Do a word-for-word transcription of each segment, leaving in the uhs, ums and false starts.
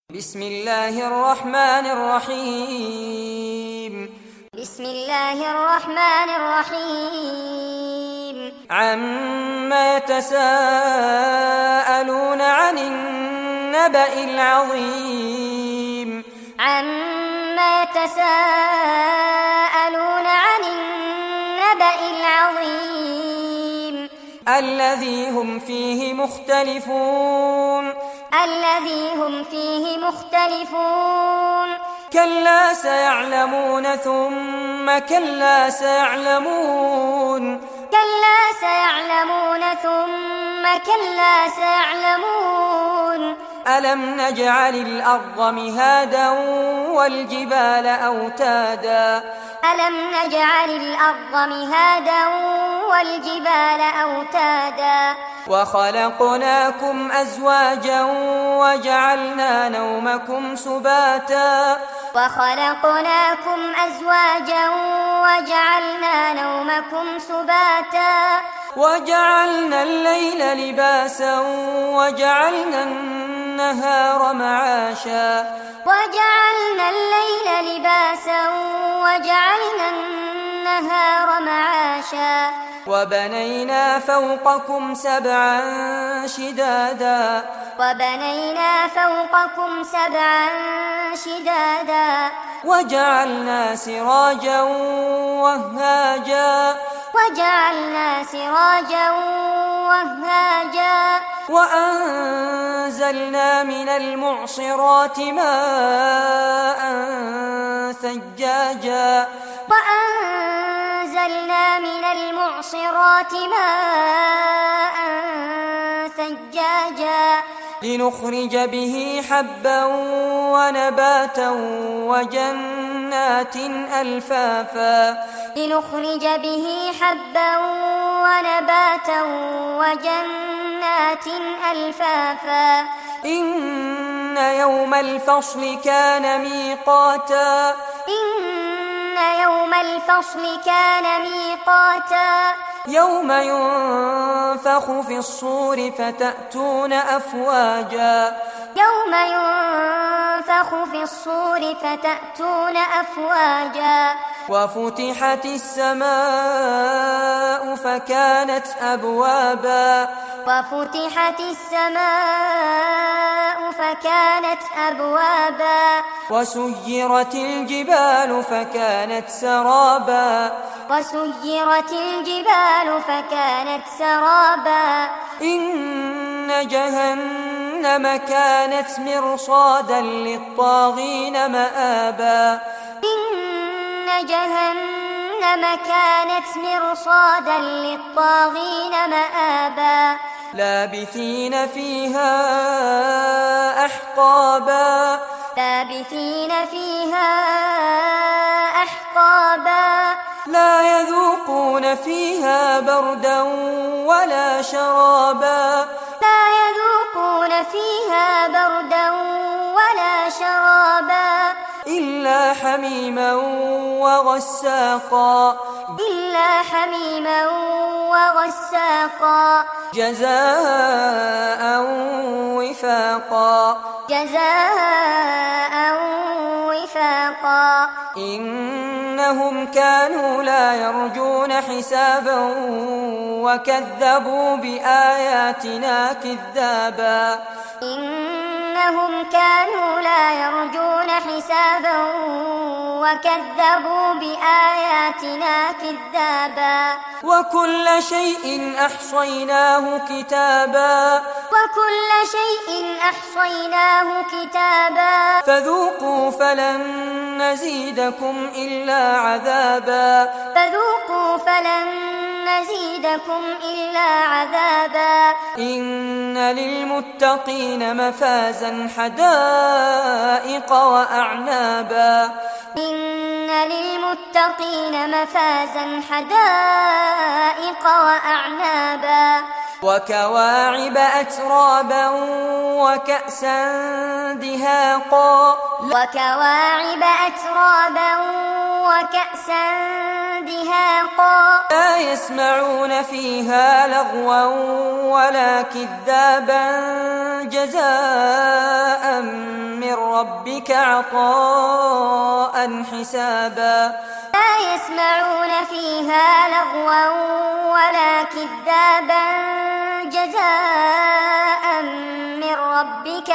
بسم الله الرحمن الرحيم بسم الله الرحمن الرحيم عما يتساءلون عن النبأ العظيم عما يتساءلون عن النبأ العظيم الذي هم فيه مختلفون الذي هم فيه مختلفون كلا سيعلمون ثم كلا سيعلمون كلا سيعلمون ثم كلا سيعلمون ألم نجعل الأرض مهادا والجبال أوتادا ألم نجعل الأرض مهادا والجبال أوتادا وخلقناكم أزواجا وجعلنا نومكم سباتا وخلقناكم أزواجا وجعلنا نومكم سباتا وجعلنا الليل لباسا وجعلنا النهار معاشا وجعلنا الليل لباسا وجعلنا النهار معاشا وبنينا فوقكم سبعا شدادا وبنينا فوقكم سبعا شدادا وجعلنا سراجا وهاجا وجعلنا سراجا وهاجا وأنزلنا من المعصرات ماء ثجاجا وأنزلنا من المعصرات ماء ثجاجا لنخرج به حبا ونباتا وجنات ألفافا لنخرج به حبا ونباتا وجنات ألفافا إن يوم الفصل كان ميقاتا إن يوم الفصل كان ميقاتا يوم ينفخ في الصور فتأتون أفواجا يوم ينفخ في الصور فتأتون أفواجا وفتحت السماء فكانت أبوابا وفتحت السماء فكانت أبوابا وسيرت الجبال فكانت سرابا وسيرت الجبال فكانت سرابا إن جهنم كانت مرصادا للطاغين مآبا إن جهنم كانت مرصادا للطاغين مآبا لابثين فيها أحقابا لابثين فيها أحقابا لا يذوقون فيها بردا ولا شرابا لا يذوقون فيها بردا ولا شرابا إلا حميما وغساقا إلا حميما وغساقا جزاء وفاقا جزاء وفاقا إنهم كانوا لا يرجون حسابا وكذبوا بآياتنا كذابا إنهم كانوا لا يرجون حسابا وكذبوا بآياتنا كذابا وكل شيء أحصيناه كتابا وكل شيء أحصيناه كتابا فذوقوا فلن نزيدكم إلا عذابا فذوقوا فلن نزيدكم إلا عذابا إن للمتقين مفازا حدائق وأعنابا إن للمتقين مفازا حدائق وأعنابا وكواعب أترابا وكأسا دهاقا وكواعب أترابا وكأسا دهاقا لا يسمعون فيها لغوا ولا كذابا جزاء من من ربك عطاء حسابا لا يسمعون فيها لغوا ولا كذابا جزاء من ربك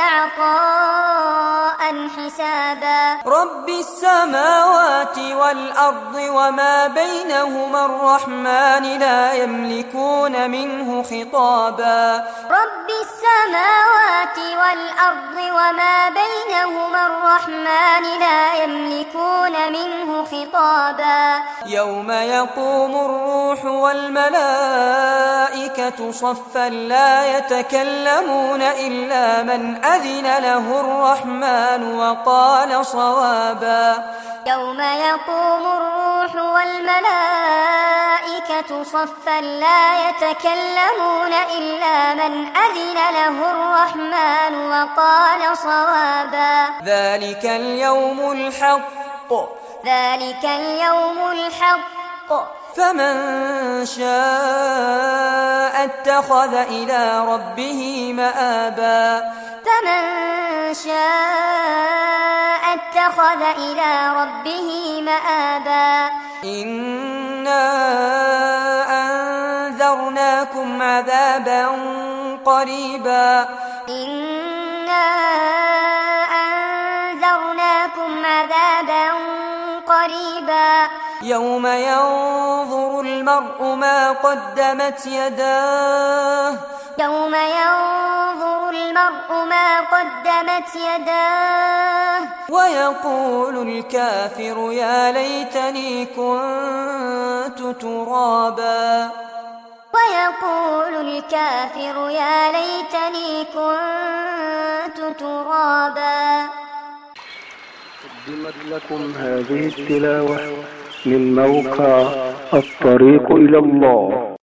عطاء حسابا رب السماوات والأرض وما بينهما الرحمن لا يملكون منه خطابا رب السماوات والأرض وما بينهما الرحمن لا يملكون منه خطابا يوم يقوم الروح والملائكة صفا لا يتكلمون إلا من أذن له الرحمن وقال صوابا يوم يقوم الروح والملائكة صفا لا يتكلمون إلا من أذن له الرحمن وقال صوابا ذلك اليوم الحق ذلك اليوم الحق فمن شاء اتخذ إلى ربه مآبا فمن شاء اتخذ إلى ربه مآبا إنا أنذرناكم عذابا قريبا إنا أنذرناكم عذابا قريبا يوم ينظر المرء ما قدمت يداه يوم ينظر المرء ما قدمت يداه ويقول الكافر يا ليتني كنت ترابا ويقول الكافر يا ليتني كنت ترابا. قدمت لكم هذه التلاوة من موقع الطريق إلى الله.